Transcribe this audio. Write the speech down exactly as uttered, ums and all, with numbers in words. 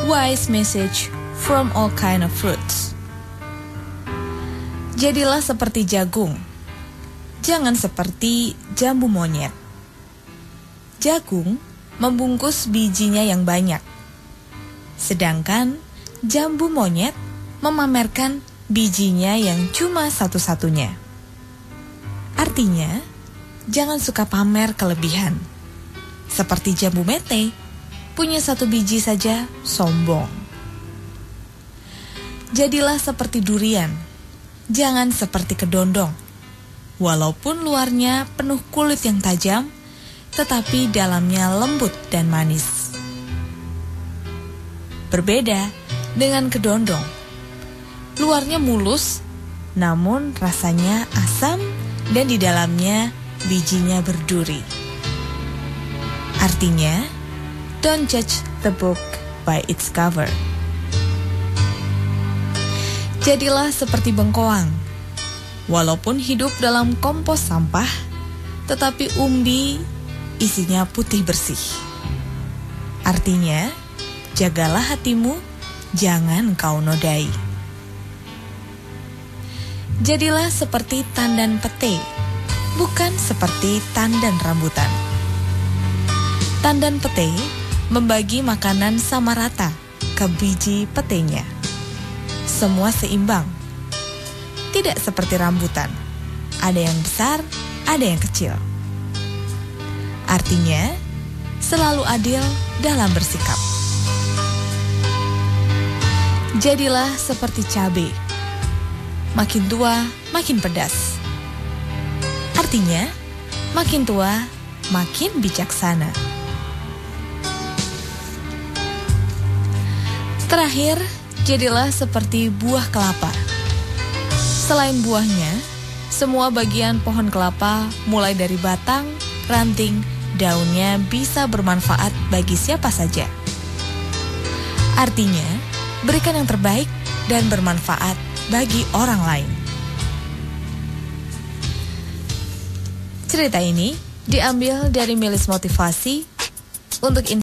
wise message from all kind of fruits. Jadilah seperti jagung, jangan seperti jambu monyet. Jagung membungkus bijinya yang banyak, sedangkan jambu monyet memamerkan bijinya yang cuma satu-satunya. Artinya, jangan suka pamer kelebihan. Seperti jambu mete, punya satu biji saja sombong. Jadilah seperti durian, jangan seperti kedondong. Walaupun luarnya penuh kulit yang tajam, tetapi dalamnya lembut dan manis. Berbeda dengan kedondong. Luarnya mulus, namun rasanya asam dan di dalamnya bijinya berduri. Artinya, don't judge the book by its cover. Jadilah seperti bengkoang. Walaupun hidup dalam kompos sampah, tetapi umbi isinya putih bersih. Artinya, jagalah hatimu, jangan kau nodai. Jadilah seperti tandan pete, bukan seperti tandan rambutan. Tandan pete membagi makanan sama rata ke biji petenya. Semua seimbang. Tidak seperti rambutan. Ada yang besar, ada yang kecil. Artinya, selalu adil dalam bersikap. Jadilah seperti cabai. Makin tua, makin pedas. Artinya, makin tua, makin bijaksana. Terakhir, jadilah seperti buah kelapa. Selain buahnya, semua bagian pohon kelapa, mulai dari batang, ranting, daunnya bisa bermanfaat bagi siapa saja. Artinya, berikan yang terbaik dan bermanfaat bagi orang lain. Cerita ini diambil dari Milis Motivasi untuk